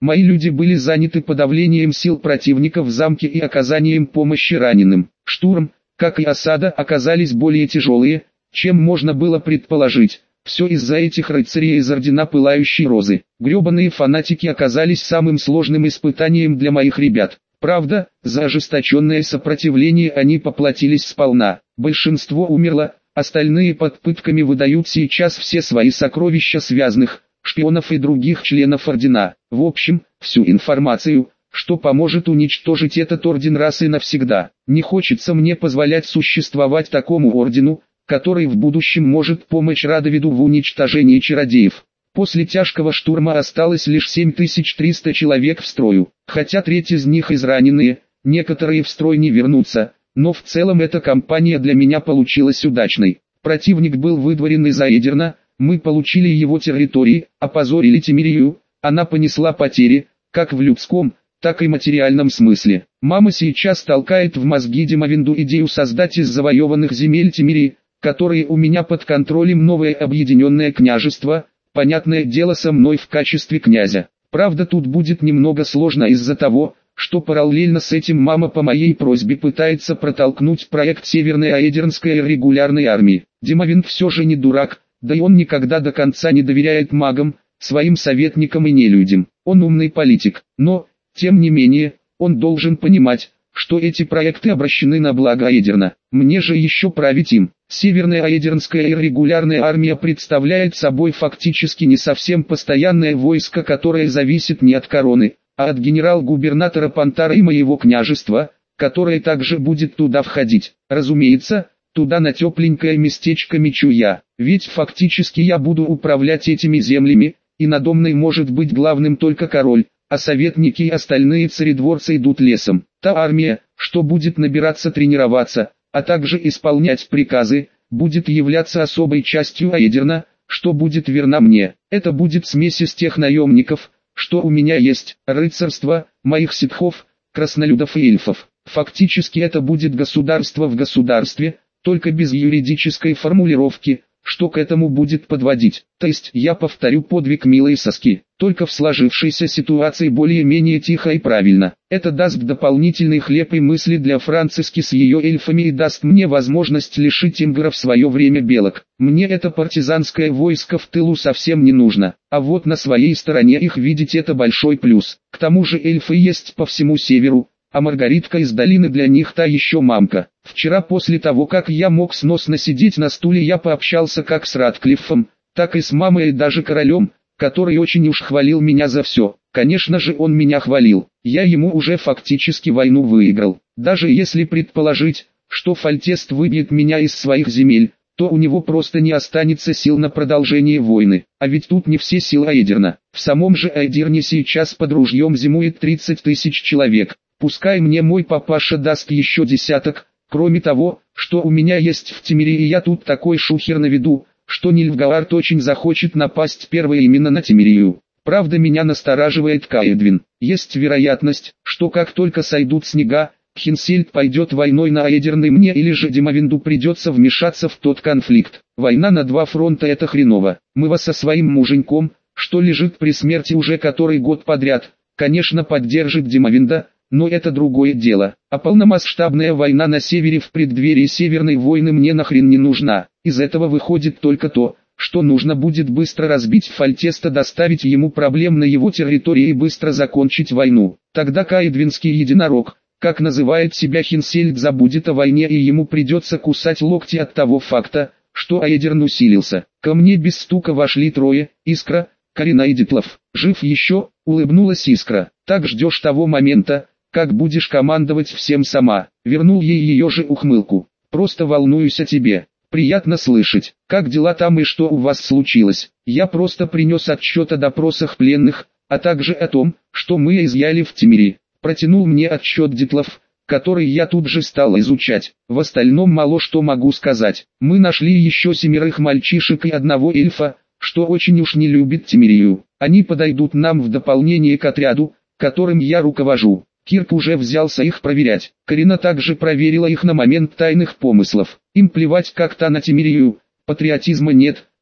Мои люди были заняты подавлением сил противника в замке и оказанием помощи раненым. Штурм, как и осада, оказались более тяжелые, чем можно было предположить. Все из-за этих рыцарей из ордена Пылающей Розы. Гребаные фанатики оказались самым сложным испытанием для моих ребят. Правда, за ожесточенное сопротивление они поплатились сполна. Большинство умерло, остальные под пытками выдают сейчас все свои сокровища связанных, шпионов и других членов ордена. В общем, всю информацию, что поможет уничтожить этот орден раз и навсегда. Не хочется мне позволять существовать такому ордену, который в будущем может помочь Радовиду в уничтожении чародеев. После тяжкого штурма осталось лишь 7300 человек в строю, хотя треть из них израненные, некоторые в строй не вернутся, но в целом эта кампания для меня получилась удачной. Противник был выдворен из Аэдерна, мы получили его территории, опозорили Темирию, она понесла потери, как в людском, так и материальном смысле. Мама сейчас толкает в мозги Димовинду идею создать из завоеванных земель Темирии, которые у меня под контролем, новое объединенное княжество, понятное дело со мной в качестве князя. Правда, тут будет немного сложно из-за того, что параллельно с этим мама по моей просьбе пытается протолкнуть проект Северной Аэдернской регулярной армии. Димовинд все же не дурак, да и он никогда до конца не доверяет магам, своим советникам и нелюдям. Он умный политик, но, тем не менее, он должен понимать, что эти проекты обращены на благо Аэдерна. Мне же еще править им. Северная Аэдернская регулярная армия представляет собой фактически не совсем постоянное войско, которое зависит не от короны, а от генерал-губернатора Пантара и моего княжества, которое также будет туда входить. Разумеется, туда на тепленькое местечко мечу я, ведь фактически я буду управлять этими землями, и надо мной может быть главным только король, а советники и остальные царедворцы идут лесом. Та армия, что будет набираться, тренироваться, а также исполнять приказы, будет являться особой частью Аэдерна, что будет верна мне. Это будет смесь из тех наемников, что у меня есть, рыцарства, моих ситхов, краснолюдов и эльфов. Фактически это будет государство в государстве, только без юридической формулировки, что к этому будет подводить. То есть я повторю подвиг милой Соски, только в сложившейся ситуации более-менее тихо и правильно. Это даст дополнительный хлеб и мысли для Франциски с ее эльфами и даст мне возможность лишить Ингара в свое время белок. Мне это партизанское войско в тылу совсем не нужно, а вот на своей стороне их видеть это большой плюс. К тому же эльфы есть по всему северу, а Маргаритка из долины для них та еще мамка. Вчера после того, как я мог сносно сидеть на стуле, я пообщался как с Ратклиффом, так и с мамой и даже королем, который очень уж хвалил меня за все. Конечно же он меня хвалил, я ему уже фактически войну выиграл. Даже если предположить, что Фальтест выбьет меня из своих земель, то у него просто не останется сил на продолжение войны. А ведь тут не все силы Аэдерна. В самом же Аэдерне сейчас под ружьем зимует 30 тысяч человек. Пускай мне мой папаша даст еще десяток, кроме того, что у меня есть в Темире, и я тут такой шухер наведу, что Нильфгаард очень захочет напасть первой именно на Темирию. Правда, меня настораживает Каэдвин. Есть вероятность, что как только сойдут снега, Хинсельд пойдет войной на Аэдерн, и мне или же Димовинду придется вмешаться в тот конфликт. Война на два фронта — это хреново. Мыва со своим муженьком, что лежит при смерти уже который год подряд, конечно поддержит Димовинда, но это другое дело. А полномасштабная война на севере в преддверии Северной войны мне нахрен не нужна. Из этого выходит только то, что нужно будет быстро разбить Фальтеста, доставить ему проблем на его территории и быстро закончить войну. Тогда Каэдвинский единорог, как называет себя Хинсельд, забудет о войне, и ему придется кусать локти от того факта, что Аэдерн усилился. Ко мне без стука вошли трое: Искра, Карина и Дитлов. «Жив еще?» — улыбнулась Искра. «Так ждешь того момента, как будешь командовать всем сама». Вернул ей ее же ухмылку. «Просто волнуюсь о тебе. Приятно слышать. Как дела там и что у вас случилось?» «Я просто принес отчет о допросах пленных, а также о том, что мы изъяли в Темире». Протянул мне отчет Дитлов, который я тут же стал изучать. В остальном мало что могу сказать. Мы нашли еще 7 мальчишек и одного эльфа, что очень уж не любит Темирию. Они подойдут нам в дополнение к отряду, которым я руковожу. Кирк уже взялся их проверять. Карина также проверила их на момент тайных помыслов. Им плевать как-то на Темирию, патриотизма нет,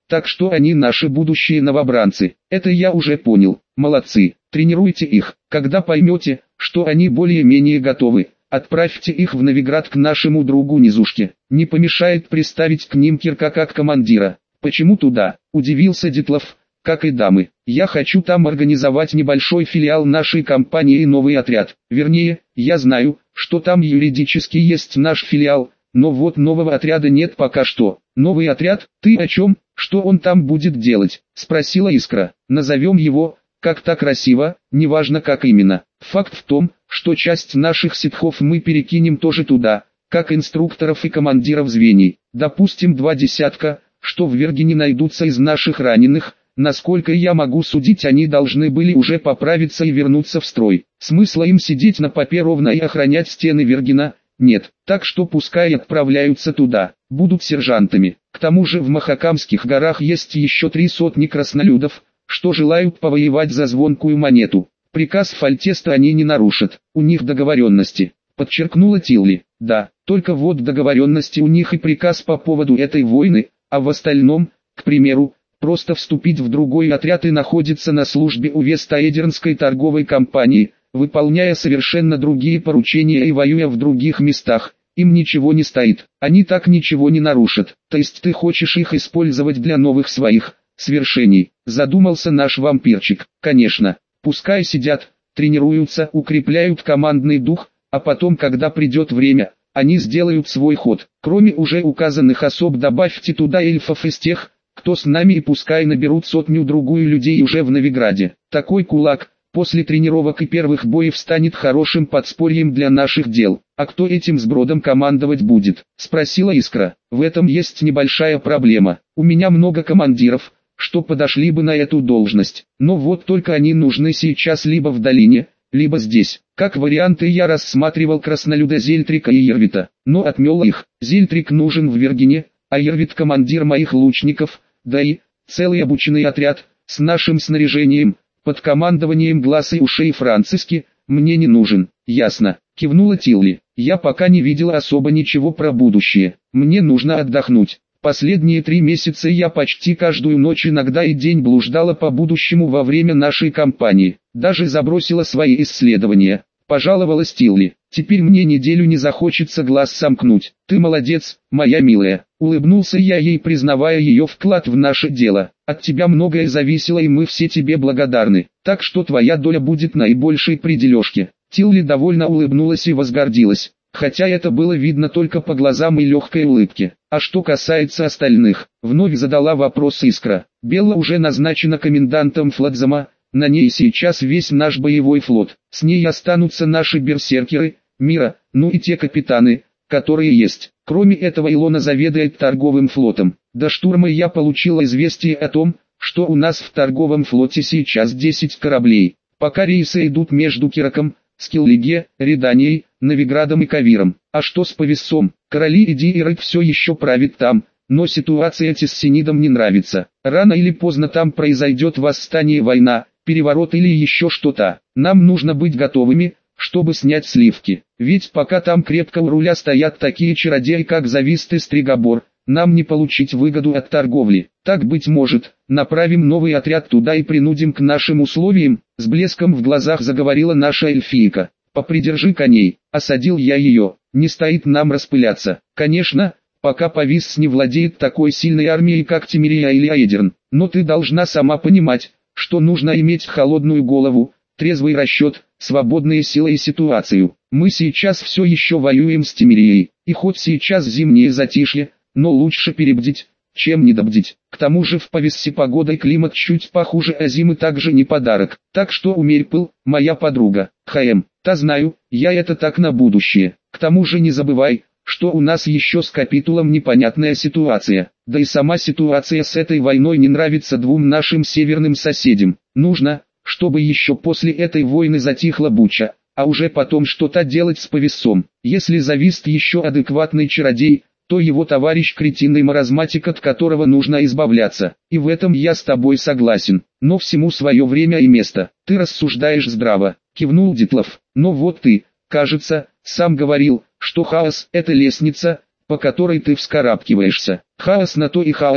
так что они наши будущие новобранцы. Это я уже понял. Молодцы, тренируйте их. Когда поймете, что они более-менее готовы, отправьте их в Новиград к нашему другу Низушке. Не помешает приставить к ним Кирка как командира. Почему туда? Удивился Дитлов. Как и дамы. Я хочу там организовать небольшой филиал нашей компании и новый отряд. Вернее, я знаю, что там юридически есть наш филиал, но вот нового отряда нет пока что. Новый отряд? Ты о чем? Что он там будет делать? Спросила Искра. Назовем его, как-то красиво, неважно как именно. Факт в том, что часть наших ситхов мы перекинем тоже туда, как инструкторов и командиров звений. Допустим 20, что в Вергене найдутся из наших раненых. Насколько я могу судить, они должны были уже поправиться и вернуться в строй. Смысла им сидеть на попе ровно и охранять стены Вергена нет, так что пускай отправляются туда, будут сержантами. К тому же в Махакамских горах есть еще 3 сотни краснолюдов, что желают повоевать за звонкую монету. Приказ Фальтеста они не нарушат, у них договоренности, подчеркнула Тилли. Да, только вот договоренности у них и приказ по поводу этой войны, а в остальном, к примеру, просто вступить в другой отряд и находиться на службе у Вестаэдернской торговой компании, выполняя совершенно другие поручения и воюя в других местах, им ничего не стоит, они так ничего не нарушат. То есть ты хочешь их использовать для новых своих свершений, задумался наш вампирчик. Конечно, пускай сидят, тренируются, укрепляют командный дух, а потом, когда придет время, они сделают свой ход. Кроме уже указанных особ добавьте туда эльфов из тех, кто с нами, и пускай наберут 100-другую людей уже в Новиграде. Такой кулак, после тренировок и первых боев станет хорошим подспорьем для наших дел. А кто этим сбродом командовать будет? Спросила Искра. В этом есть небольшая проблема. У меня много командиров, что подошли бы на эту должность. Но вот только они нужны сейчас либо в долине, либо здесь. Как варианты я рассматривал краснолюда Зельтрика и Ервита, но отмел их. Зельтрик нужен в Вергене, а Ервит командир моих лучников, да и целый обученный отряд, с нашим снаряжением, под командованием глаз и ушей Франциски, мне не нужен. Ясно, кивнула Тилли. Я пока не видела особо ничего про будущее, мне нужно отдохнуть. Последние 3 месяца я почти каждую ночь, иногда и день блуждала по будущему во время нашей кампании, даже забросила свои исследования. Пожаловалась Тилли. Теперь мне неделю не захочется глаз сомкнуть. Ты молодец, моя милая. Улыбнулся я ей, признавая ее вклад в наше дело. От тебя многое зависело, и мы все тебе благодарны. Так что твоя доля будет наибольшей при дележке. Тилли довольно улыбнулась и возгордилась, хотя это было видно только по глазам и легкой улыбке. А что касается остальных, вновь задала вопрос Искра. Белла уже назначена комендантом флотзама. На ней сейчас весь наш боевой флот. С ней останутся наши берсеркеры, Мира, ну и те капитаны, которые есть. Кроме этого, Илона заведует торговым флотом. До штурма я получил известие о том, что у нас в торговом флоте сейчас 10 кораблей. Пока рейсы идут между Кираком, Скиллиге, Реданией, Новиградом и Кавиром. А что с Повессом? Короли и Диеры все еще правит там, но ситуация Тессенидам не нравится. Рано или поздно там произойдет восстание, война, переворот или еще что-то. Нам нужно быть готовыми, чтобы снять сливки. Ведь пока там крепко у руля стоят такие чародеи, как Завист и Стригобор, нам не получить выгоду от торговли. Так быть может, направим новый отряд туда и принудим к нашим условиям. С блеском в глазах заговорила наша эльфийка. Попридержи коней, осадил я ее, не стоит нам распыляться. Конечно, пока Повис не владеет такой сильной армией, как Тимирия или Аэдерн, но ты должна сама понимать, что нужно иметь холодную голову, трезвый расчет, свободные силы и ситуацию. Мы сейчас все еще воюем с Тимирией, и хоть сейчас зимнее затишье, но лучше перебдить, чем недобдить. К тому же в Повиссе погода и климат чуть похуже, а зимы также не подарок. Так что умерь пыл, моя подруга. Та знаю, я это так на будущее. К тому же не забывай, что у нас еще с Капитулом непонятная ситуация. Да и сама ситуация с этой войной не нравится двум нашим северным соседям. Нужно, чтобы еще после этой войны затихла буча, а уже потом что-то делать с Повиссом. Если Завист еще адекватный чародей, то его товарищ кретин и маразматик, от которого нужно избавляться. И в этом я с тобой согласен. Но всему свое время и место. Ты рассуждаешь здраво, кивнул Дитлов. Но вот ты, кажется, сам говорил, что хаос – это лестница, по которой ты вскарабкиваешься. Хаос на то и хаос,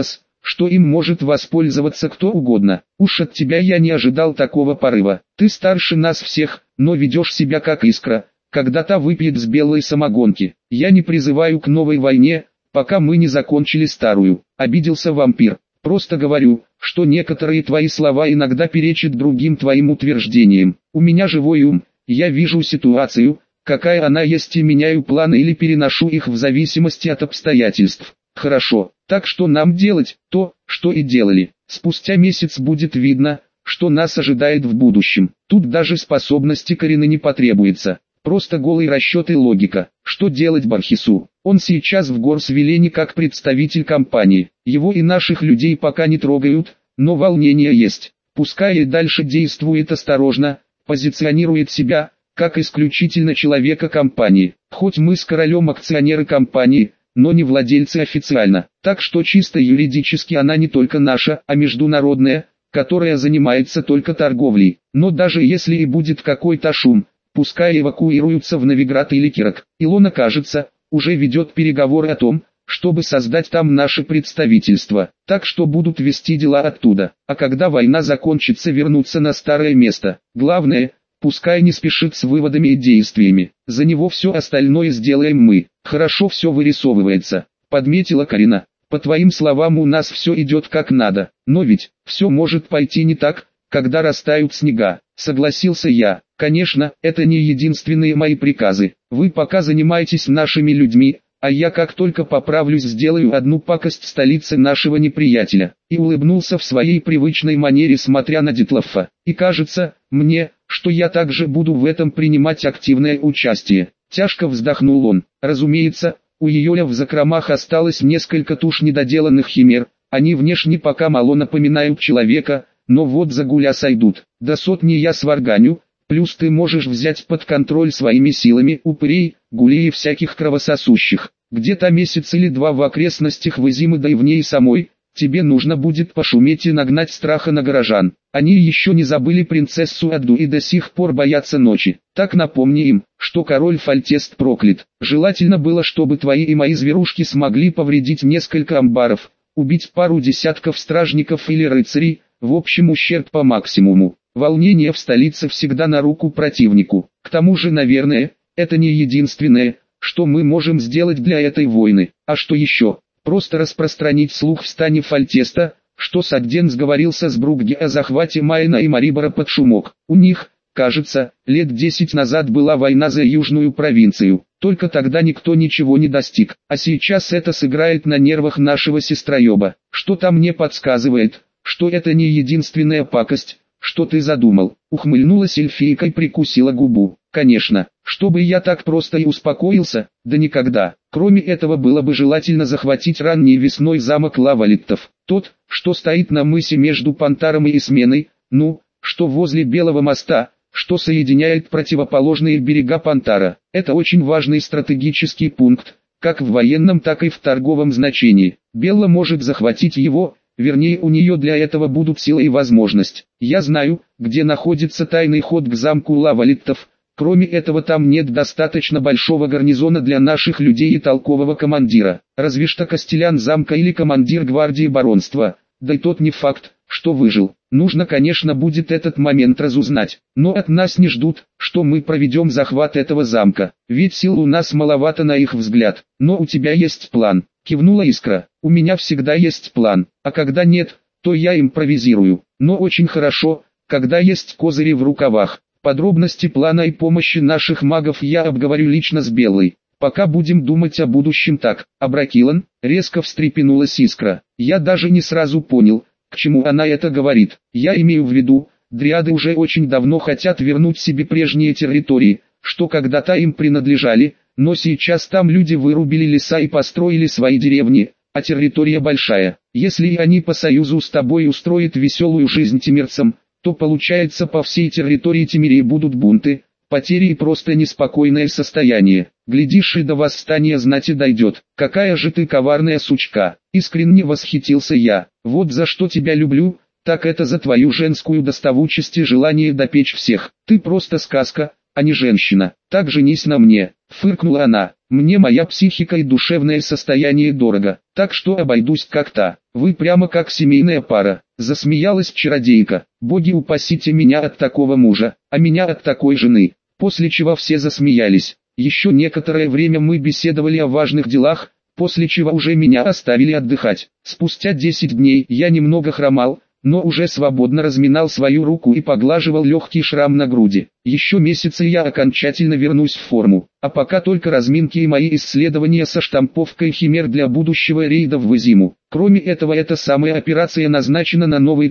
что им может воспользоваться кто угодно. Уж от тебя я не ожидал такого порыва. Ты старше нас всех, но ведешь себя как искра, когда та выпьет с белой самогонки. Я не призываю к новой войне, пока мы не закончили старую. Обиделся вампир. Просто говорю, что некоторые твои слова иногда перечат другим твоим утверждениям. У меня живой ум, я вижу ситуацию, какая она есть, и меняю планы или переношу их в зависимости от обстоятельств. Хорошо, так что нам делать? То, что и делали. Спустя месяц будет видно, что нас ожидает в будущем. Тут даже способности Карины не потребуется. Просто голый расчет и логика. Что делать Бархису? Он сейчас в Горсвелене как представитель компании. Его и наших людей пока не трогают, но волнение есть. Пускай и дальше действует осторожно, позиционирует себя, как исключительно человека компании. Хоть мы с королем акционеры компании, но не владельцы официально. Так что чисто юридически она не только наша, а международная, которая занимается только торговлей. Но даже если и будет какой-то шум, пускай эвакуируются в Новиград или Кирок. Илона, кажется, уже ведет переговоры о том, чтобы создать там наше представительство. Так что будут вести дела оттуда. А когда война закончится, вернуться на старое место. Главное, пускай не спешит с выводами и действиями. За него все остальное сделаем мы. Хорошо все вырисовывается, подметила Карина. По твоим словам, у нас все идет как надо. Но ведь, все может пойти не так, когда растают снега. Согласился я. Конечно, это не единственные мои приказы. Вы пока занимаетесь нашими людьми, а я как только поправлюсь, сделаю одну пакость столице нашего неприятеля. И улыбнулся в своей привычной манере, смотря на Дитлоффа. И кажется, мне, что я также буду в этом принимать активное участие. Тяжко вздохнул он. Разумеется, у Йоля в закромах осталось несколько туш недоделанных химер. Они внешне пока мало напоминают человека, но вот за Гуля сойдут. До 100 я сварганю. Плюс ты можешь взять под контроль своими силами упырей, гулей и всяких кровососущих. Где-то месяц или два в окрестностях Вызимы, да и в ней самой, тебе нужно будет пошуметь и нагнать страха на горожан. Они еще не забыли принцессу Адду и до сих пор боятся ночи. Так напомни им, что король Фальтест проклят. Желательно было, чтобы твои и мои зверушки смогли повредить несколько амбаров, убить пару десятков стражников или рыцарей, в общем ущерб по максимуму. Волнение в столице всегда на руку противнику. К тому же, наверное, это не единственное, что мы можем сделать для этой войны. А что еще? Просто распространить слух в стане Фальтеста, что Сагден сговорился с Бругге о захвате Майна и Марибора под шумок. У них, кажется, лет 10 назад была война за южную провинцию. Только тогда никто ничего не достиг. А сейчас это сыграет на нервах нашего сестроеба. Что-то мне подсказывает, что это не единственная пакость, что ты задумал. Ухмыльнулась эльфийка и прикусила губу. Конечно, чтобы я так просто и успокоился, да никогда. Кроме этого, было бы желательно захватить ранней весной замок Лавалиттов. Тот, что стоит на мысе между Пантаром и Исменой, ну, что возле Белого моста, что соединяет противоположные берега Пантара. Это очень важный стратегический пункт, как в военном, так и в торговом значении. Белла может захватить его. Вернее, у нее для этого будут силы и возможность. Я знаю, где находится тайный ход к замку Лавалиттов. Кроме этого, там нет достаточно большого гарнизона для наших людей и толкового командира. Разве что костелян замка или командир гвардии баронства. Да и тот не факт, что выжил. Нужно, конечно, будет этот момент разузнать. Но от нас не ждут, что мы проведем захват этого замка. Ведь сил у нас маловато на их взгляд. Но у тебя есть план. Кивнула Искра. У меня всегда есть план, а когда нет, то я импровизирую. Но очень хорошо, когда есть козыри в рукавах. Подробности плана и помощи наших магов я обговорю лично с Беллой. Пока будем думать о будущем так. Абракилан, резко встрепенулась Искра. Я даже не сразу понял, к чему она это говорит. Я имею в виду, дриады уже очень давно хотят вернуть себе прежние территории, что когда-то им принадлежали. Но сейчас там люди вырубили леса и построили свои деревни, а территория большая. Если и они по союзу с тобой устроят веселую жизнь тимирцам, то получается, по всей территории Тимирии будут бунты, потери и просто неспокойное состояние. Глядишь, и до восстания знати дойдет. Какая же ты коварная сучка! Искренне восхитился я. Вот за что тебя люблю, так это за твою женскую доставучесть и желание допечь всех. Ты просто сказка, а не женщина. Так женись на мне, фыркнула она. Мне моя психика и душевное состояние дорого, так что обойдусь как-то. Вы прямо как семейная пара. Засмеялась чародейка. Боги упасите меня от такого мужа, а меня от такой жены. После чего все засмеялись. Еще некоторое время мы беседовали о важных делах, после чего уже меня оставили отдыхать. Спустя 10 дней я немного хромал, но уже свободно разминал свою руку и поглаживал легкий шрам на груди. Еще месяца я окончательно вернусь в форму, а пока только разминки и мои исследования со штамповкой химер для будущего рейда в Визиму. Кроме этого, эта самая операция назначена на новый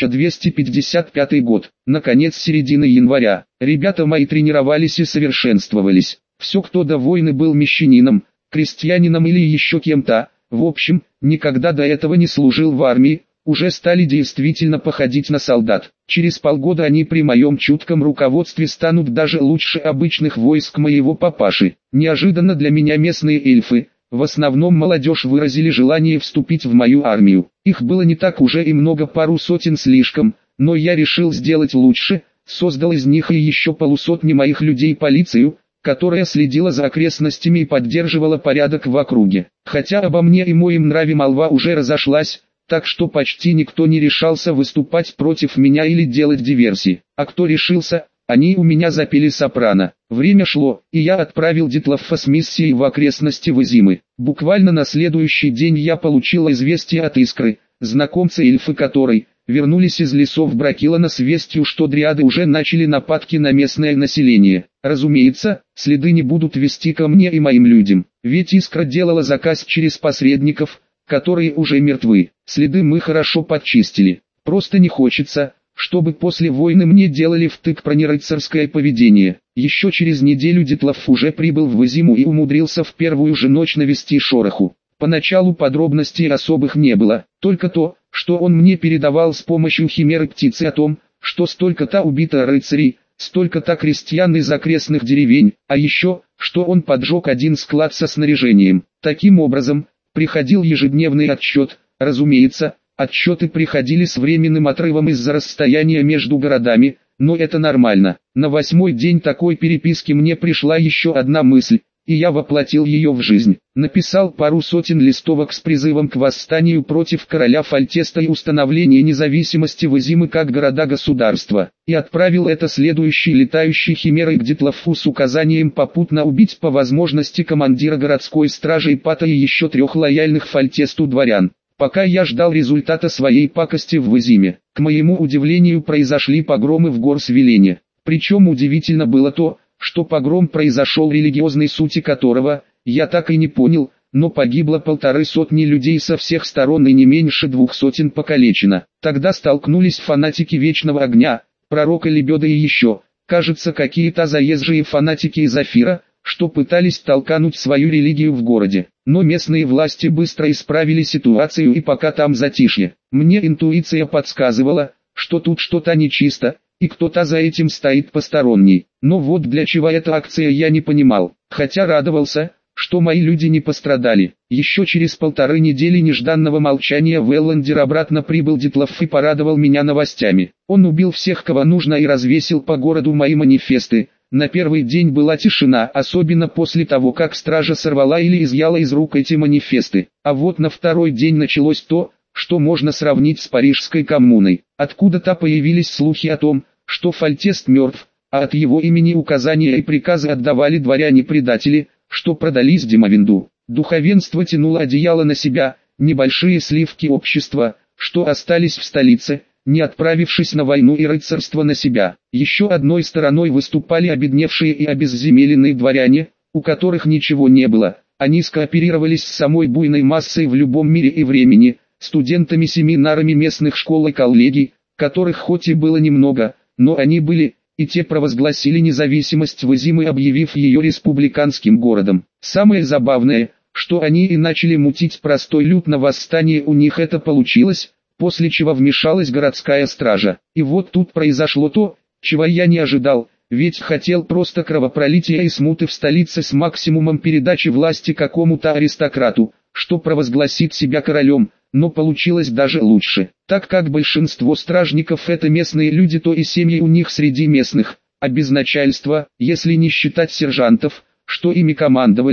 1255 год, наконец середины января. Ребята мои тренировались и совершенствовались. Все, кто до войны был мещанином, крестьянином или еще кем-то, в общем, никогда до этого не служил в армии, уже стали действительно походить на солдат. Через полгода они при моем чутком руководстве станут даже лучше обычных войск моего папаши. Неожиданно для меня местные эльфы, в основном молодежь, выразили желание вступить в мою армию. Их было не так уже и много, пару сотен слишком, но я решил сделать лучше, создал из них и еще полусотни моих людей полицию, которая следила за окрестностями и поддерживала порядок в округе. Хотя обо мне и моем нраве молва уже разошлась, так что почти никто не решался выступать против меня или делать диверсии. А кто решился, они у меня запели сопрано. Время шло, и я отправил Дитлаффа с миссией в окрестности Визимы. Буквально на следующий день я получил известие от Искры, знакомца эльфы которой вернулись из лесов Бракилана с вестью, что дриады уже начали нападки на местное население. Разумеется, следы не будут вести ко мне и моим людям, ведь Искра делала заказ через посредников, которые уже мертвы. Следы мы хорошо подчистили. Просто не хочется, чтобы после войны мне делали втык про нерыцарское поведение. Еще через неделю Дитлафф уже прибыл в Визиму и умудрился в первую же ночь навести шороху. Поначалу подробностей особых не было, только то, что он мне передавал с помощью химеры птицы о том, что столько-то убито рыцарей, столько-то крестьян из окрестных деревень, а еще, что он поджег один склад со снаряжением. Таким образом, приходил ежедневный отчет. Разумеется, отчеты приходили с временным отрывом из-за расстояния между городами, но это нормально. На 8-й день такой переписки мне пришла еще одна мысль, и я воплотил ее в жизнь. Написал пару сотен листовок с призывом к восстанию против короля Фальтеста и установления независимости Визимы как города-государства, и отправил это следующей летающей химерой к Дитлаффу с указанием попутно убить по возможности командира городской стражи Ипата и еще 3 лояльных Фальтесту дворян. Пока я ждал результата своей пакости в Визиме, к моему удивлению произошли погромы в Горсвилене. Причем удивительно было то, что погром произошел, религиозной сути которого я так и не понял, но погибло 150 людей со всех сторон и не меньше 200 покалечено. Тогда столкнулись фанатики Вечного Огня, пророка Лебеда и еще, кажется, какие-то заезжие фанатики из Афира, что пытались толкануть свою религию в городе. Но местные власти быстро исправили ситуацию, и пока там затишье. Мне интуиция подсказывала, что тут что-то нечисто, и кто-то за этим стоит посторонний. Но вот для чего эта акция, я не понимал, хотя радовался, что мои люди не пострадали. Еще через 1,5 недели нежданного молчания в Эллендер обратно прибыл Дитлафф и порадовал меня новостями. Он убил всех, кого нужно, и развесил по городу мои манифесты. На первый день была тишина, особенно после того, как стража сорвала или изъяла из рук эти манифесты. А вот на второй день началось то, что можно сравнить с Парижской коммуной. Откуда-то появились слухи о том, что Фальтест мертв, а от его имени указания и приказы отдавали дворяне-предатели, что продались Демовинду. Духовенство тянуло одеяло на себя, небольшие сливки общества, что остались в столице, не отправившись на войну, и рыцарство на себя. Еще одной стороной выступали обедневшие и обезземеленные дворяне, у которых ничего не было. Они скооперировались с самой буйной массой в любом мире и времени, студентами-семинарами местных школ и коллегий, которых хоть и было немного, но они были, и те провозгласили независимость Визимы, объявив ее республиканским городом. Самое забавное, что они и начали мутить простой люд на восстание, у них это получилось, после чего вмешалась городская стража. И вот тут произошло то, чего я не ожидал, ведь хотел просто кровопролития и смуты в столице с максимумом передачи власти какому-то аристократу, что провозгласит себя королем, но получилось даже лучше, так как большинство стражников это местные люди, то и семьи у них среди местных, а без начальства, если не считать сержантов, что ими командовали,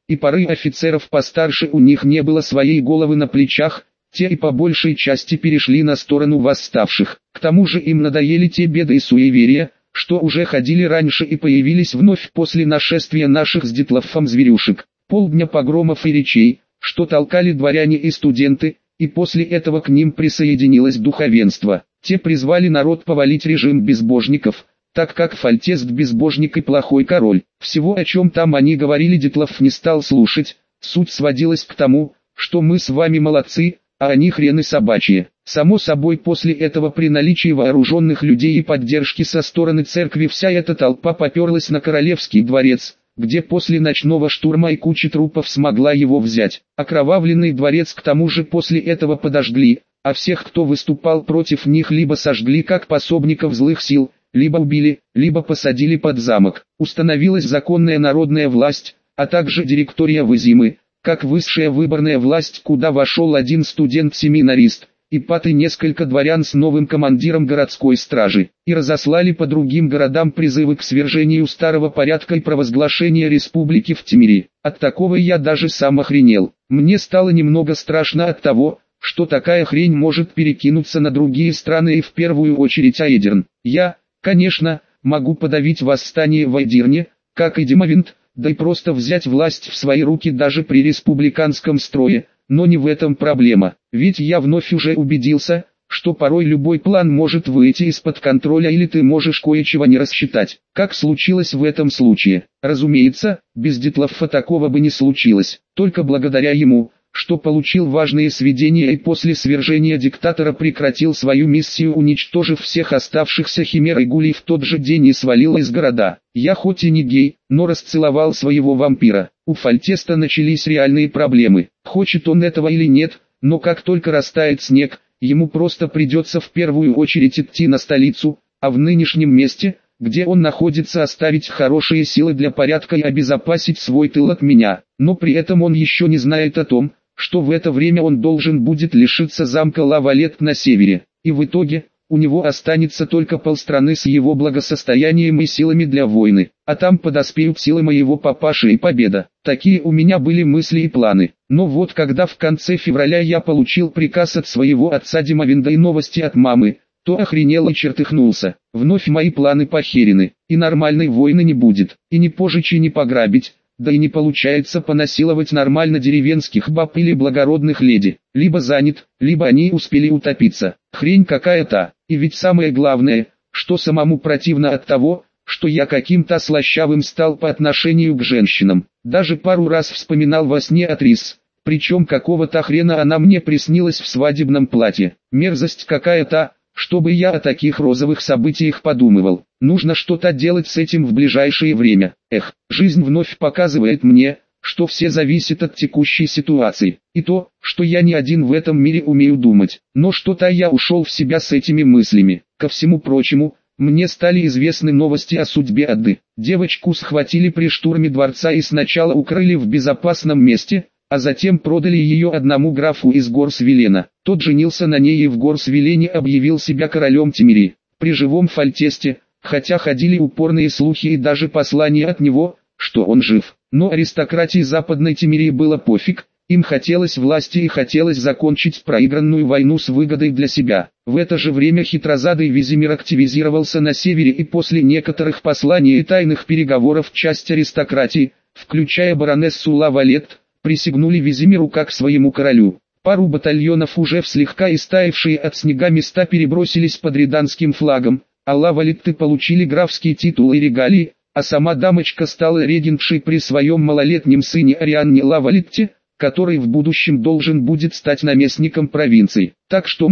и поры офицеров постарше у них не было своей головы на плечах, те и по большей части перешли на сторону восставших. К тому же им надоели те беды и суеверия, что уже ходили раньше и появились вновь после нашествия наших с Дитлофом зверюшек. Полдня погромов и речей, что толкали дворяне и студенты, и после этого к ним присоединилось духовенство. Те призвали народ повалить режим безбожников, так как Фальтест безбожник и плохой король. Всего, о чем там они говорили, Дитлоф не стал слушать. Суть сводилась к тому, что мы с вами молодцы, а они хрены собачьи. Само собой, после этого при наличии вооруженных людей и поддержки со стороны церкви вся эта толпа поперлась на Королевский дворец, где после ночного штурма и кучи трупов смогла его взять. Окровавленный дворец к тому же после этого подожгли, а всех, кто выступал против них, либо сожгли как пособников злых сил, либо убили, либо посадили под замок. Установилась законная народная власть, а также директория Визимы, как высшая выборная власть, куда вошел один студент-семинарист, и паты несколько дворян с новым командиром городской стражи, и разослали по другим городам призывы к свержению старого порядка и провозглашению республики в Тимире. От такого я даже сам охренел. Мне стало немного страшно от того, что такая хрень может перекинуться на другие страны и в первую очередь Аэдирн. Я, конечно, могу подавить восстание в Аэдирне, как и Димовинд, да и просто взять власть в свои руки даже при республиканском строе, но не в этом проблема. Ведь я вновь уже убедился, что порой любой план может выйти из-под контроля или ты можешь кое-чего не рассчитать, как случилось в этом случае. Разумеется, без Дитлофа такого бы не случилось, только благодаря ему, что получил важные сведения и после свержения диктатора прекратил свою миссию, уничтожив всех оставшихся химер и гулей в тот же день и свалил из города. Я хоть и не гей, но расцеловал своего вампира. У Фальтеста начались реальные проблемы. Хочет он этого или нет, но как только растает снег, ему просто придется в первую очередь идти на столицу, а в нынешнем месте, где он находится, оставить хорошие силы для порядка и обезопасить свой тыл от меня. Но при этом он еще не знает о том, что в это время он должен будет лишиться замка Ла-Валет на севере, и в итоге, у него останется только полстраны с его благосостоянием и силами для войны, а там подоспеют силы моего папаши и победа. Такие у меня были мысли и планы. Но вот когда в конце февраля я получил приказ от своего отца Димовинда и новости от мамы, то охренел и чертыхнулся. Вновь мои планы похерены, и нормальной войны не будет, и ни пожичи не пограбить. Да и не получается понасиловать нормально деревенских баб или благородных леди. Либо занят, либо они успели утопиться. Хрень какая-то. И ведь самое главное, что самому противно от того, что я каким-то слащавым стал по отношению к женщинам. Даже пару раз вспоминал во сне Атрис. Причем какого-то хрена она мне приснилась в свадебном платье. Мерзость какая-то. Чтобы я о таких розовых событиях подумывал. Нужно что-то делать с этим в ближайшее время. Эх, жизнь вновь показывает мне, что все зависит от текущей ситуации. И то, что я не один в этом мире умею думать. Но что-то я ушел в себя с этими мыслями. Ко всему прочему, мне стали известны новости о судьбе Адды. Девочку схватили при штурме дворца и сначала укрыли в безопасном месте, а затем продали ее одному графу из Горсвилена. Тот женился на ней и в Горсвилене объявил себя королем Тимири. При живом Фальтесте, хотя ходили упорные слухи и даже послания от него, что он жив. Но аристократии Западной Тимирии было пофиг, им хотелось власти и хотелось закончить проигранную войну с выгодой для себя. В это же время хитрозадый Визимир активизировался на севере и после некоторых посланий и тайных переговоров часть аристократии, включая баронессу Ла-Валет, присягнули Визимиру как своему королю. Пару батальонов уже в слегка истаившие от снега места перебросились под риданским флагом, а Ла-Валетты получили графские титулы и регалии, а сама дамочка стала регентшей при своем малолетнем сыне Арианне Ла-Валетте, который в будущем должен будет стать наместником провинции. Так что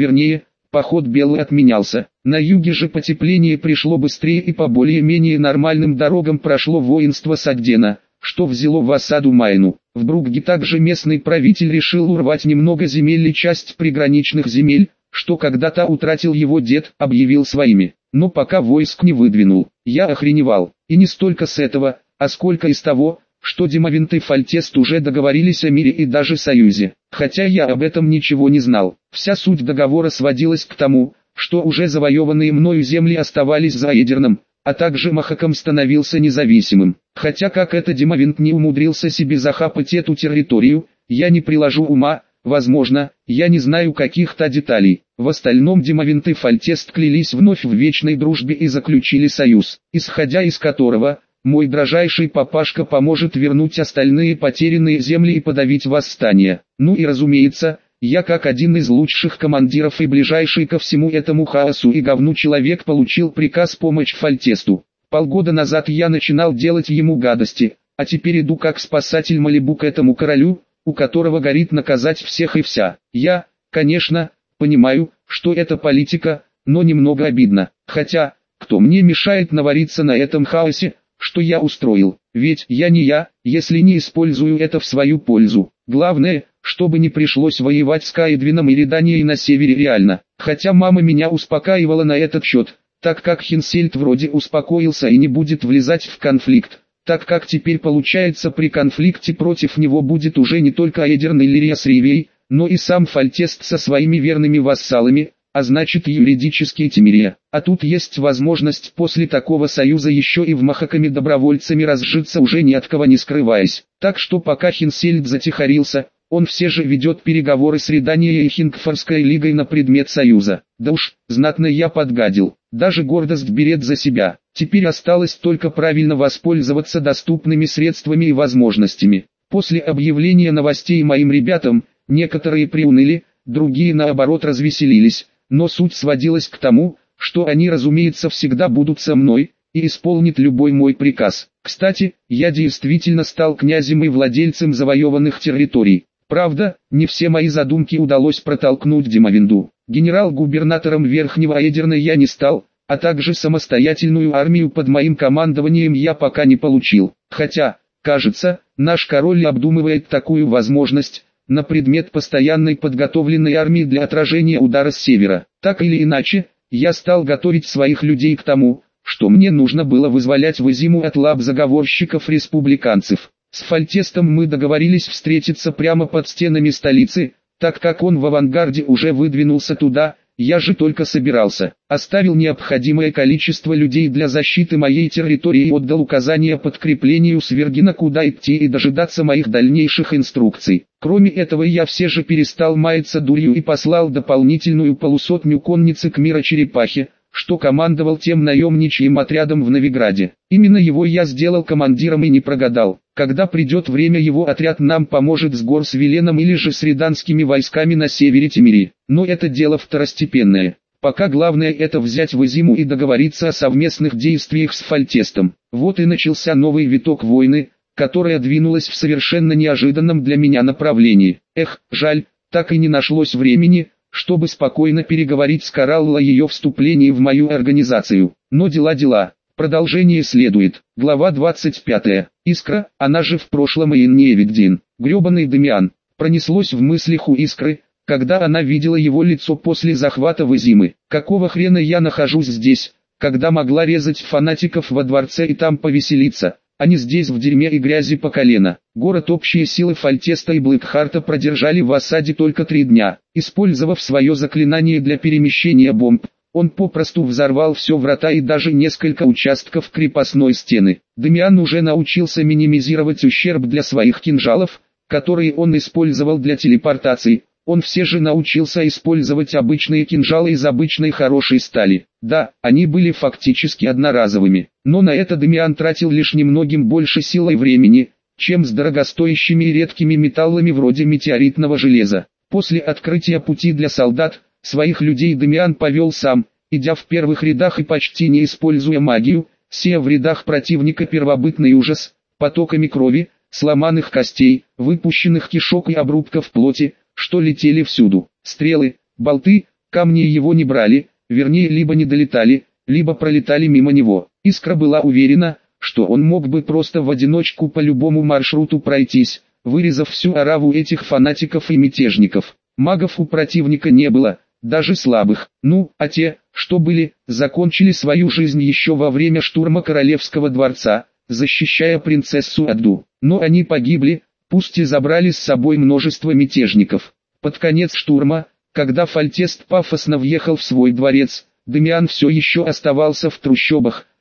поход белый отменялся. На юге же потепление пришло быстрее и по более-менее нормальным дорогам прошло воинство Сагдена, что взяло в осаду Майну. В Бругге также местный правитель решил урвать немного земель и часть приграничных земель, что когда-то утратил его дед, объявил своими. Но пока войск не выдвинул, я охреневал. И не столько с этого, а сколько из того, что Димовинт и Фальтест уже договорились о мире и даже союзе. Хотя я об этом ничего не знал. Вся суть договора сводилась к тому, что уже завоеванные мною земли оставались за Аэдирном, а также махаком становился независимым. Хотя как это Демавент не умудрился себе захапать эту территорию, я не приложу ума, возможно, я не знаю каких-то деталей. В остальном Демавент и Фальтест клялись вновь в вечной дружбе и заключили союз, исходя из которого мой дрожайший папашка поможет вернуть остальные потерянные земли и подавить восстание. Ну и разумеется, я как один из лучших командиров и ближайший ко всему этому хаосу и говну человек получил приказ помочь Фальтесту. Полгода назад я начинал делать ему гадости, а теперь иду как спасатель Малибу к этому королю, у которого горит наказать всех и вся. Я, конечно, понимаю, что это политика, но немного обидно. Хотя, кто мне мешает навариться на этом хаосе, что я устроил? Ведь я не я, если не использую это в свою пользу. Главное, чтобы не пришлось воевать с Каэдвином и Реданией на севере реально. Хотя мама меня успокаивала на этот счет, так как Хинсельд вроде успокоился и не будет влезать в конфликт. Так как теперь получается при конфликте против него будет уже не только Эдерн и Лириас Ривей, но и сам Фальтест со своими верными вассалами, а значит юридически Тимирия. А тут есть возможность после такого союза еще и в Махакаме добровольцами разжиться уже ни от кого не скрываясь. Так что пока Хинсельд затихарился, он все же ведет переговоры с Реданией и Хингфорской лигой на предмет союза. Да уж, знатно я подгадил. Даже гордость берет за себя. Теперь осталось только правильно воспользоваться доступными средствами и возможностями. После объявления новостей моим ребятам, некоторые приуныли, другие наоборот развеселились, но суть сводилась к тому, что они разумеется всегда будут со мной, и исполнит любой мой приказ. Кстати, я действительно стал князем и владельцем завоеванных территорий. Правда, не все мои задумки удалось протолкнуть Демавенду. Генерал-губернатором Верхнего Эдерна я не стал, а также самостоятельную армию под моим командованием я пока не получил. Хотя, кажется, наш король обдумывает такую возможность, на предмет постоянной подготовленной армии для отражения удара с севера. Так или иначе, я стал готовить своих людей к тому, что мне нужно было вызволять Вазиму от лап заговорщиков-республиканцев. С Фальтестом мы договорились встретиться прямо под стенами столицы, так как он в авангарде уже выдвинулся туда, я же только собирался. Оставил необходимое количество людей для защиты моей территории и отдал указания подкреплению Свергина куда идти и дожидаться моих дальнейших инструкций. Кроме этого я все же перестал маяться дурью и послал дополнительную полусотню конницы к Миро-Черепахе, что командовал тем наемничьим отрядом в Новиграде. Именно его я сделал командиром и не прогадал. Когда придет время, его отряд нам поможет с гор с Веленом или же с реданскими войсками на севере Тимири. Но это дело второстепенное. Пока главное это взять Вазиму и договориться о совместных действиях с Фальтестом. Вот и начался новый виток войны, которая двинулась в совершенно неожиданном для меня направлении. Эх, жаль, так и не нашлось времени, чтобы спокойно переговорить с Каралло о ее вступлении в мою организацию. Но дела. Продолжение следует. Глава 25. Искра, она же в прошлом Иенневигдин. Гребаный Демиан. Пронеслось в мыслях у Искры, когда она видела его лицо после захвата Вазимы. Какого хрена я нахожусь здесь, когда могла резать фанатиков во дворце и там повеселиться, а не здесь в дерьме и грязи по колено. Город общие силы Фальтеста и Блэкхарта продержали в осаде только 3 дня. Использовав свое заклинание для перемещения бомб, он попросту взорвал все врата и даже несколько участков крепостной стены. Демиан уже научился минимизировать ущерб для своих кинжалов, которые он использовал для телепортации. Он все же научился использовать обычные кинжалы из обычной хорошей стали. Да, они были фактически одноразовыми, но на это Демиан тратил лишь немногим больше сил и времени, чем с дорогостоящими и редкими металлами вроде метеоритного железа. После открытия пути для солдат, своих людей Демиан повел сам, идя в первых рядах и почти не используя магию, сея в рядах противника первобытный ужас, потоками крови, сломанных костей, выпущенных кишок и обрубков плоти, что летели всюду. Стрелы, болты, камни его не брали, вернее либо не долетали, либо пролетали мимо него. Искра была уверена, что он мог бы просто в одиночку по любому маршруту пройтись, вырезав всю ораву этих фанатиков и мятежников. Магов у противника не было, даже слабых. Ну, а те, что были, закончили свою жизнь еще во время штурма Королевского дворца, защищая принцессу Адду. Но они погибли, пусть и забрали с собой множество мятежников. Под конец штурма, когда Фальтест пафосно въехал в свой дворец, Демиан все еще оставался в трущобах,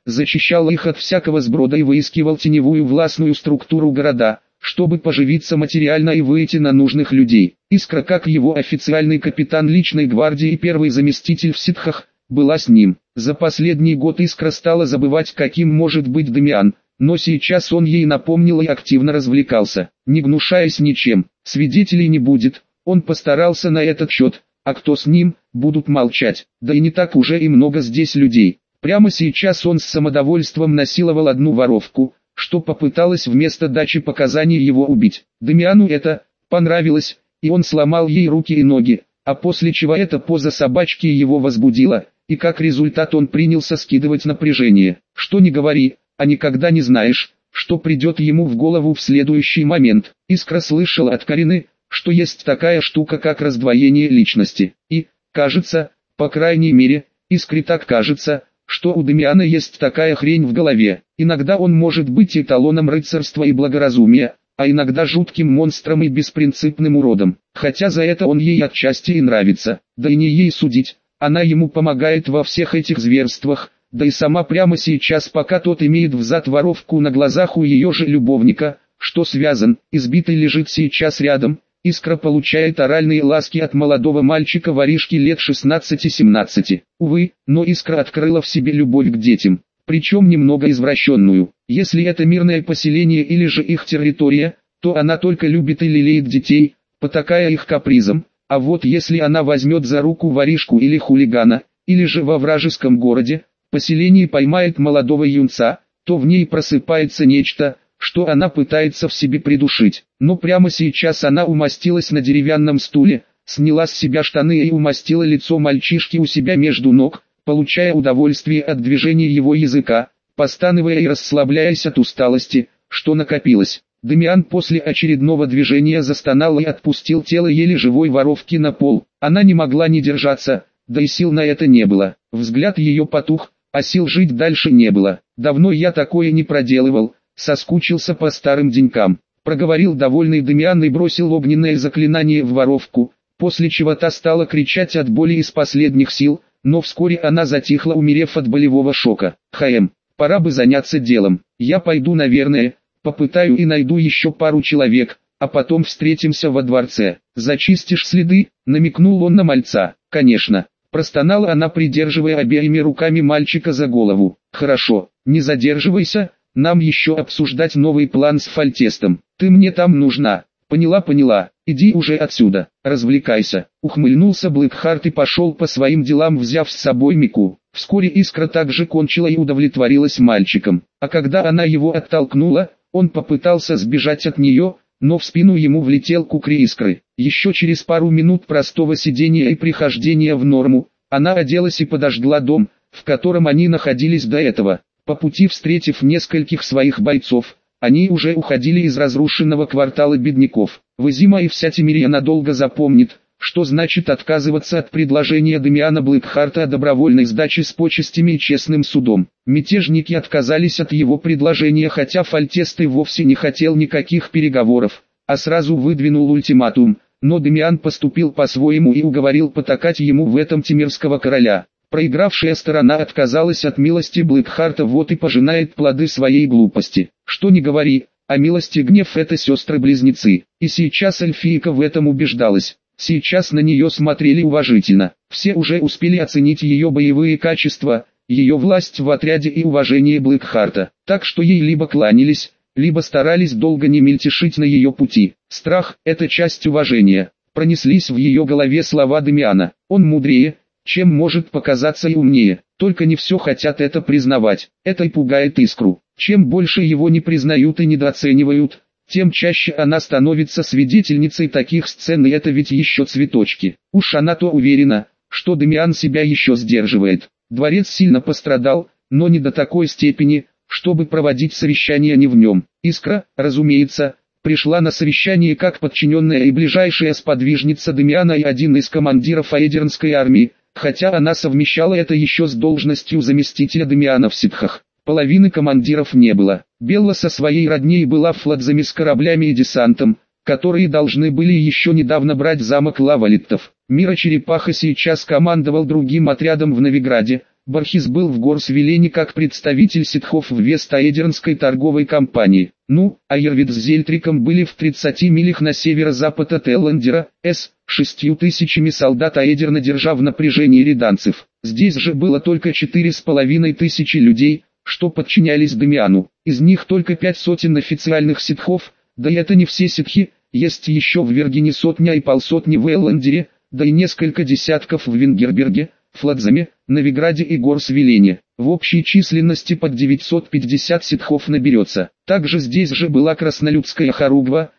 зачищал их от всякого сброда и выискивал теневую властную структуру города, чтобы поживиться материально и выйти на нужных людей. Искра, как его официальный капитан личной гвардии и первый заместитель в ситхах, была с ним. За последний год Искра стала забывать, каким может быть Дамиан, но сейчас он ей напомнил и активно развлекался, не гнушаясь ничем. Свидетелей не будет, он постарался на этот счет, а кто с ним, будут молчать, да и не так уже и много здесь людей. Прямо сейчас он с самодовольством насиловал одну воровку, что попыталась вместо дачи показаний его убить. Дамиану это понравилось, и он сломал ей руки и ноги, а после чего эта поза собачки его возбудила, и как результат он принялся скидывать напряжение. Что ни говори, а никогда не знаешь, что придет ему в голову в следующий момент. Искра слышала от Карины, что есть такая штука, как раздвоение личности. И, кажется, по крайней мере, Искре так кажется, что у Дамиана есть такая хрень в голове. Иногда он может быть эталоном рыцарства и благоразумия, а иногда жутким монстром и беспринципным уродом. Хотя за это он ей отчасти и нравится, да и не ей судить, она ему помогает во всех этих зверствах, да и сама прямо сейчас, пока тот имеет взад воровку на глазах у ее же любовника, что связан, избитый лежит сейчас рядом. Искра получает оральные ласки от молодого мальчика-воришки лет 16-17. Увы, но Искра открыла в себе любовь к детям, причем немного извращенную. Если это мирное поселение или же их территория, то она только любит и лелеет детей, потакая их капризам. А вот если она возьмет за руку воришку или хулигана, или же во вражеском городе, поселении поймает молодого юнца, то в ней просыпается нечто, что она пытается в себе придушить. Но прямо сейчас она умостилась на деревянном стуле, сняла с себя штаны и умостила лицо мальчишки у себя между ног, получая удовольствие от движения его языка, постановая и расслабляясь от усталости, что накопилось. Дамиан после очередного движения застонал и отпустил тело еле живой воровки на пол. Она не могла не держаться, да и сил на это не было. Взгляд ее потух, а сил жить дальше не было. «Давно я такое не проделывал, соскучился по старым денькам», — проговорил довольный Дамиан и бросил огненное заклинание в воровку, после чего та стала кричать от боли из последних сил, но вскоре она затихла, умерев от болевого шока. Пора бы заняться делом. Я пойду, наверное, попытаю и найду еще пару человек, а потом встретимся во дворце. Зачистишь следы?» — намекнул он на мальца. «Конечно», — простонала она, придерживая обеими руками мальчика за голову. «Хорошо, не задерживайся, нам еще обсуждать новый план с Фальтестом. Ты мне там нужна». «Поняла, иди уже отсюда, развлекайся», — ухмыльнулся Блэкхарт и пошел по своим делам, взяв с собой Мику. Вскоре Искра также кончила и удовлетворилась мальчиком, а когда она его оттолкнула, он попытался сбежать от нее, но в спину ему влетел кукри Искры. Еще через пару минут простого сидения и прихождения в норму, она оделась и подожгла дом, в котором они находились до этого. По пути, встретив нескольких своих бойцов, они уже уходили из разрушенного квартала бедняков. Вазима и вся Тимирия надолго запомнит, что значит отказываться от предложения Дамиана Блэкхарта о добровольной сдаче с почестями и честным судом. Мятежники отказались от его предложения, хотя Фальтест и вовсе не хотел никаких переговоров, а сразу выдвинул ультиматум, но Дамиан поступил по-своему и уговорил потакать ему в этом тимирского короля. Проигравшая сторона отказалась от милости Блэкхарта, вот и пожинает плоды своей глупости. Что ни говори, а милость и гнев — это сестры-близнецы, и сейчас эльфийка в этом убеждалась. Сейчас на нее смотрели уважительно, все уже успели оценить ее боевые качества, ее власть в отряде и уважение Блэкхарта, так что ей либо кланялись, либо старались долго не мельтешить на ее пути. Страх — это часть уважения. Пронеслись в ее голове слова Дамиана. Он мудрее, чем может показаться, и умнее, только не все хотят это признавать. Это и пугает Искру. Чем больше его не признают и недооценивают, тем чаще она становится свидетельницей таких сцен, и это ведь еще цветочки. Уж она-то уверена, что Дамиан себя еще сдерживает. Дворец сильно пострадал, но не до такой степени, чтобы проводить совещание не в нем. Искра, разумеется, пришла на совещание как подчиненная и ближайшая сподвижница Дамиана и один из командиров Аэдернской армии, хотя она совмещала это еще с должностью заместителя Дамиана в ситхах. Половины командиров не было. Белла со своей родней была в флотзаме с кораблями и десантом, которые должны были еще недавно брать замок Лавалиттов. Мира Черепаха сейчас командовал другим отрядом в Новиграде, Бархис был в Горсвилене как представитель ситхов в Вест-Аэдернской торговой компании. Айрвид с Зельтриком были в 30 милях на северо-запад от Эллендера, с 6000 солдат Аэдерна, держа в напряжении реданцев. Здесь же было только 4500 людей, что подчинялись Дамиану. Из них только 500 официальных ситхов, да и это не все ситхи, есть еще в Вергене 100 и 500 в Эллендере, да и несколько десятков в Венгерберге, Фладзаме, Новиграде и Горсвилене. В общей численности под 950 ситхов наберется. Также здесь же была краснолюдская хоругва,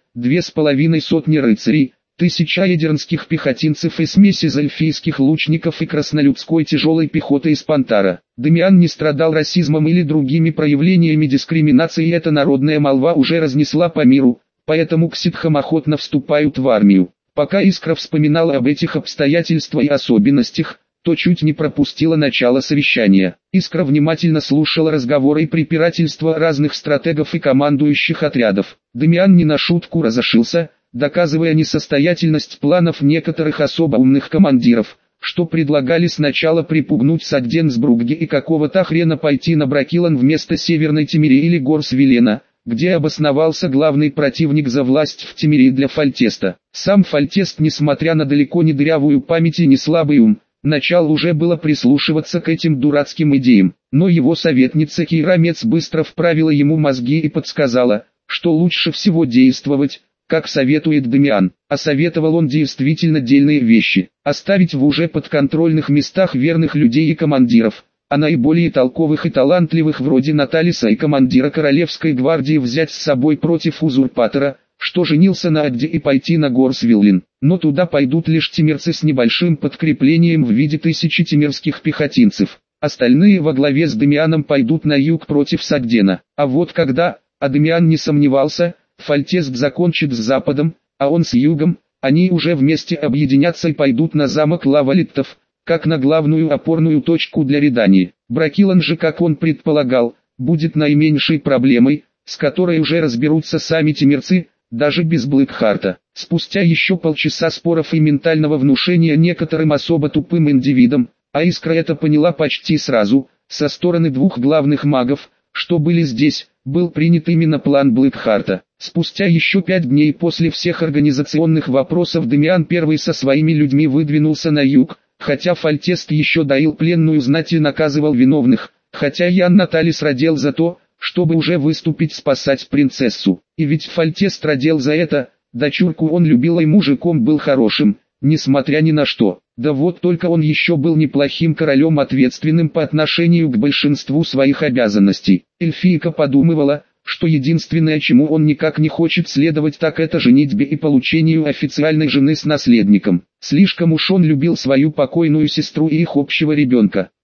2500 рыцарей, 1000 аэдернских пехотинцев и смесь из эльфийских лучников и краснолюдской тяжелой пехоты из Пантара. Дамиан не страдал расизмом или другими проявлениями дискриминации, и эта народная молва уже разнесла по миру, поэтому к ситхам охотно вступают в армию. Пока Искра вспоминала об этих обстоятельствах и особенностях, то чуть не пропустила начало совещания. Искра внимательно слушала разговоры и препирательства разных стратегов и командующих отрядов. Дамиан не на шутку разошелся, доказывая несостоятельность планов некоторых особо умных командиров, что предлагали сначала припугнуть Сагденсбругге и какого-то хрена пойти на Бракилан вместо Северной Темири или Горсвилена, где обосновался главный противник за власть в Темири для Фальтеста. Сам Фальтест, несмотря на далеко не дырявую память и не слабый ум, начал уже было прислушиваться к этим дурацким идеям, но его советница Кейрамец быстро вправила ему мозги и подсказала, что лучше всего действовать, как советует Дамиан. А советовал он действительно дельные вещи: оставить в уже подконтрольных местах верных людей и командиров, а наиболее толковых и талантливых вроде Наталиса и командира Королевской гвардии взять с собой против узурпатора, что женился на Адде, и пойти на Горсвиллен. Но туда пойдут лишь темерцы с небольшим подкреплением в виде 1000 темерских пехотинцев. Остальные во главе с Дамианом пойдут на юг против Сагдена. А вот когда, Дамиан не сомневался, Фальтест закончит с западом, а он с югом, они уже вместе объединятся и пойдут на замок Лавалиттов, как на главную опорную точку для Редании. Бракилан же, как он предполагал, будет наименьшей проблемой, с которой уже разберутся сами темерцы, даже без Блэкхарта. Спустя еще полчаса споров и ментального внушения некоторым особо тупым индивидам, а Искра это поняла почти сразу, со стороны двух главных магов, что были здесь, был принят именно план Блэкхарта. Спустя еще 5 дней после всех организационных вопросов Дамиан первый со своими людьми выдвинулся на юг, хотя Фальтест еще доил пленную знать и наказывал виновных, хотя Ян Наталис родил за то, чтобы уже выступить спасать принцессу. И ведь Фальтест родил за это, дочурку он любил и мужиком был хорошим, несмотря ни на что. Да вот только он еще был неплохим королем, ответственным по отношению к большинству своих обязанностей. Эльфийка подумывала, что единственное, чему он никак не хочет следовать, так это женитьбе и получению официальной жены с наследником. Слишком уж он любил свою покойную сестру и их общего ребенка.